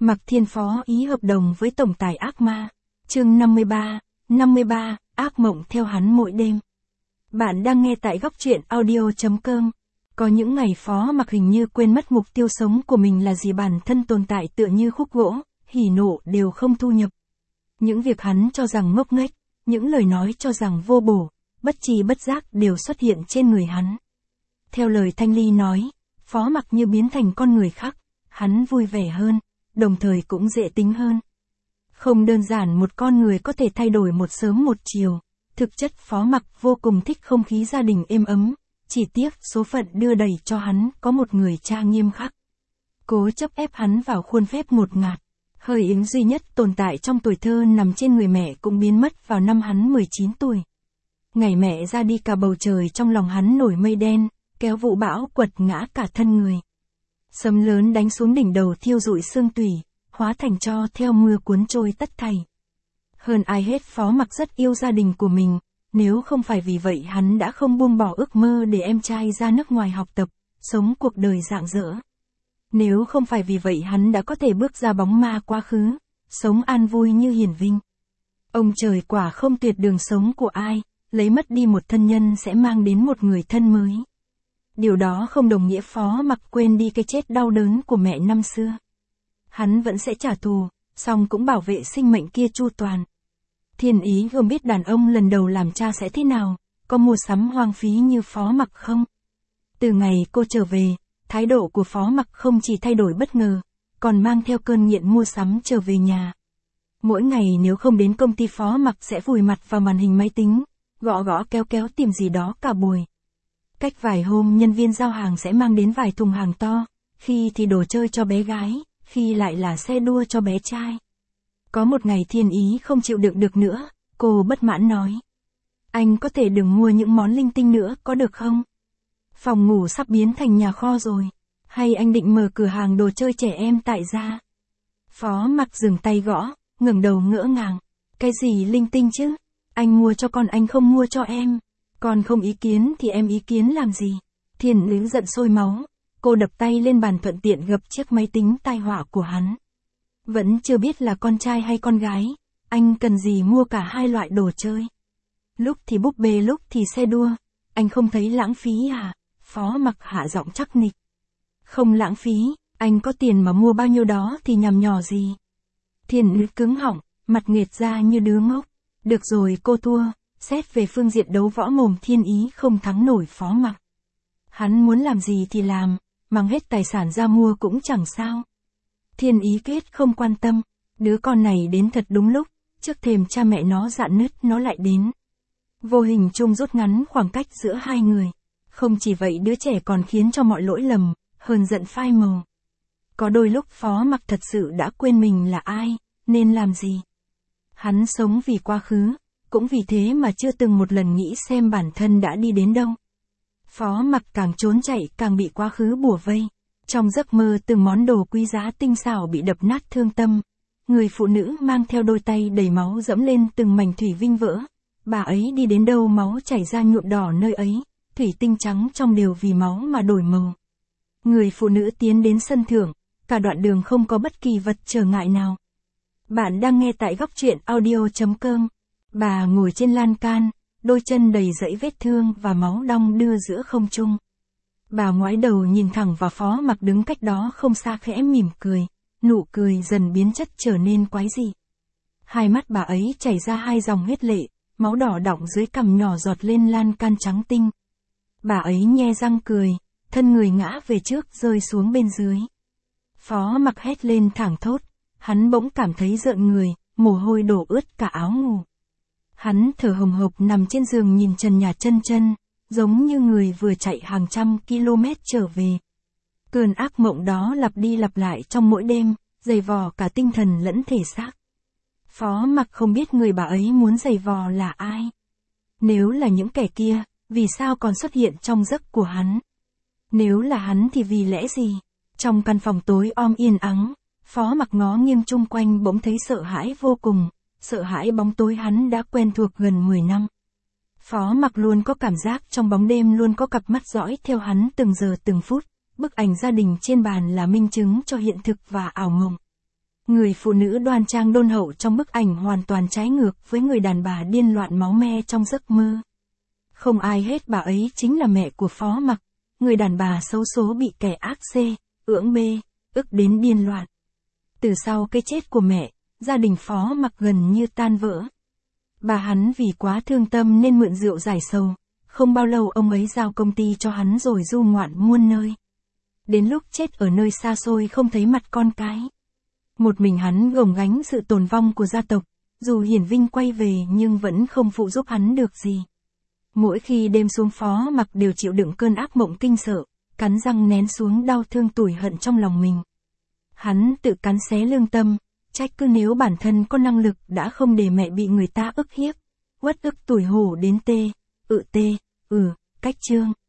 Mạc Thiên phó ý hợp đồng với tổng tài ác ma. Chương 53, ác mộng theo hắn mỗi đêm. Bạn đang nghe tại góc truyện audio.com. Có những ngày Phó Mạc hình như quên mất mục tiêu sống của mình là gì, bản thân tồn tại tựa như khúc gỗ, hỉ nộ đều không thu nhập. Những việc hắn cho rằng ngốc nghếch, những lời nói cho rằng vô bổ, bất tri bất giác đều xuất hiện trên người hắn. Theo lời Thanh Ly nói, Phó Mạc như biến thành con người khác, hắn vui vẻ hơn, đồng thời cũng dễ tính hơn. Không đơn giản một con người có thể thay đổi một sớm một chiều, thực chất Phó Mạc vô cùng thích không khí gia đình êm ấm, chỉ tiếc số phận đưa đẩy cho hắn có một người cha nghiêm khắc. Cố chấp ép hắn vào khuôn phép ngột ngạt, hơi yếm duy nhất tồn tại trong tuổi thơ nằm trên người mẹ cũng biến mất vào năm hắn 19 tuổi. Ngày mẹ ra đi cả bầu trời trong lòng hắn nổi mây đen, kéo vũ bão quật ngã cả thân người. Sấm lớn đánh xuống đỉnh đầu thiêu rụi xương tủy, hóa thành tro theo mưa cuốn trôi tất thảy. Hơn ai hết Phó Mạc rất yêu gia đình của mình, nếu không phải vì vậy hắn đã không buông bỏ ước mơ để em trai ra nước ngoài học tập, sống cuộc đời rạng rỡ. Nếu không phải vì vậy hắn đã có thể bước ra bóng ma quá khứ, sống an vui như hiển vinh. Ông trời quả không tuyệt đường sống của ai, lấy mất đi một thân nhân sẽ mang đến một người thân mới. Điều đó không đồng nghĩa Phó Mạc quên đi cái chết đau đớn của mẹ năm xưa. Hắn vẫn sẽ trả thù, song cũng bảo vệ sinh mệnh kia chu toàn. Thiên Ý không biết đàn ông lần đầu làm cha sẽ thế nào, có mua sắm hoang phí như Phó Mạc không? Từ ngày cô trở về, thái độ của Phó Mạc không chỉ thay đổi bất ngờ, còn mang theo cơn nghiện mua sắm trở về nhà. Mỗi ngày nếu không đến công ty Phó Mạc sẽ vùi mặt vào màn hình máy tính, gõ gõ kéo tìm gì đó cả buổi. Cách vài hôm nhân viên giao hàng sẽ mang đến vài thùng hàng to, khi thì đồ chơi cho bé gái, khi lại là xe đua cho bé trai. Có một ngày Thiên Ý không chịu đựng được nữa, cô bất mãn nói. Anh có thể đừng mua những món linh tinh nữa có được không? Phòng ngủ sắp biến thành nhà kho rồi. Hay anh định mở cửa hàng đồ chơi trẻ em tại gia? Phó Mạc dừng tay gõ, ngẩng đầu ngỡ ngàng. Cái gì linh tinh chứ? Anh mua cho con anh không mua cho em. Con không ý kiến thì em ý kiến làm gì? Thiên Ý giận sôi máu. Cô đập tay lên bàn thuận tiện gập chiếc máy tính tai họa của hắn. Vẫn chưa biết là con trai hay con gái, anh cần gì mua cả hai loại đồ chơi. Lúc thì búp bê lúc thì xe đua, anh không thấy lãng phí à? Phó Mạc hạ giọng chắc nịch. Không lãng phí, anh có tiền mà mua bao nhiêu đó thì nhằm nhò gì. Thiên Ý cứng họng, mặt nghệt ra như đứa ngốc. Được rồi cô thua, xét về phương diện đấu võ mồm Thiên Ý không thắng nổi Phó Mạc. Hắn muốn làm gì thì làm, mang hết tài sản ra mua cũng chẳng sao. Thiên Ý kết không quan tâm, đứa con này đến thật đúng lúc, trước thềm cha mẹ nó rạn nứt nó lại đến. Vô hình chung rút ngắn khoảng cách giữa hai người. Không chỉ vậy đứa trẻ còn khiến cho mọi lỗi lầm, hờn giận phai màu. Có đôi lúc Phó Mạc thật sự đã quên mình là ai, nên làm gì. Hắn sống vì quá khứ, cũng vì thế mà chưa từng một lần nghĩ xem bản thân đã đi đến đâu. Phó Mạc càng trốn chạy càng bị quá khứ bủa vây. Trong giấc mơ từng món đồ quý giá tinh xảo bị đập nát thương tâm. Người phụ nữ mang theo đôi tay đầy máu dẫm lên từng mảnh thủy vinh vỡ. Bà ấy đi đến đâu máu chảy ra nhuộm đỏ nơi ấy, thủy tinh trắng trong đều vì máu mà đổi màu. Người phụ nữ tiến đến sân thượng, cả đoạn đường không có bất kỳ vật trở ngại nào. Bạn đang nghe tại góc truyện audio.com. Bà ngồi trên lan can, đôi chân đầy dẫy vết thương và máu đong đưa giữa không trung. Bà ngoái đầu nhìn thẳng vào Phó Mạc đứng cách đó không xa khẽ mỉm cười, nụ cười dần biến chất trở nên quái dị. Hai mắt bà ấy chảy ra hai dòng huyết lệ, máu đỏ đọng dưới cằm nhỏ giọt lên lan can trắng tinh. Bà ấy nhe răng cười, thân người ngã về trước rơi xuống bên dưới. Phó Mạc hét lên thảng thốt, hắn bỗng cảm thấy rợn người, mồ hôi đổ ướt cả áo ngủ. Hắn thở hồng hộc nằm trên giường nhìn trần nhà chân, giống như người vừa chạy hàng trăm km trở về. Cơn ác mộng đó lặp đi lặp lại trong mỗi đêm, giày vò cả tinh thần lẫn thể xác. Phó Mạc không biết người bà ấy muốn giày vò là ai. Nếu là những kẻ kia, vì sao còn xuất hiện trong giấc của hắn? Nếu là hắn thì vì lẽ gì? Trong căn phòng tối om yên ắng, Phó Mạc ngó nghiêng chung quanh bỗng thấy sợ hãi vô cùng, sợ hãi bóng tối hắn đã quen thuộc gần 10 năm. Phó Mạc luôn có cảm giác trong bóng đêm luôn có cặp mắt dõi theo hắn từng giờ từng phút, bức ảnh gia đình trên bàn là minh chứng cho hiện thực và ảo mộng. Người phụ nữ đoan trang đôn hậu trong bức ảnh hoàn toàn trái ngược với người đàn bà điên loạn máu me trong giấc mơ. Không ai hết bà ấy chính là mẹ của Phó Mặc, người đàn bà xấu số bị kẻ ác ưỡng bê, ức đến điên loạn. Từ sau cái chết của mẹ, gia đình Phó Mặc gần như tan vỡ. Bà hắn vì quá thương tâm nên mượn rượu giải sầu, không bao lâu ông ấy giao công ty cho hắn rồi du ngoạn muôn nơi. Đến lúc chết ở nơi xa xôi không thấy mặt con cái. Một mình hắn gồng gánh sự tồn vong của gia tộc, dù hiển vinh quay về nhưng vẫn không phụ giúp hắn được gì. Mỗi khi đêm xuống Phó Mặc đều chịu đựng cơn ác mộng kinh sợ, cắn răng nén xuống đau thương tủi hận trong lòng mình. Hắn tự cắn xé lương tâm, trách cứ nếu bản thân có năng lực đã không để mẹ bị người ta ức hiếp, uất ức tủi hổ đến cách chương.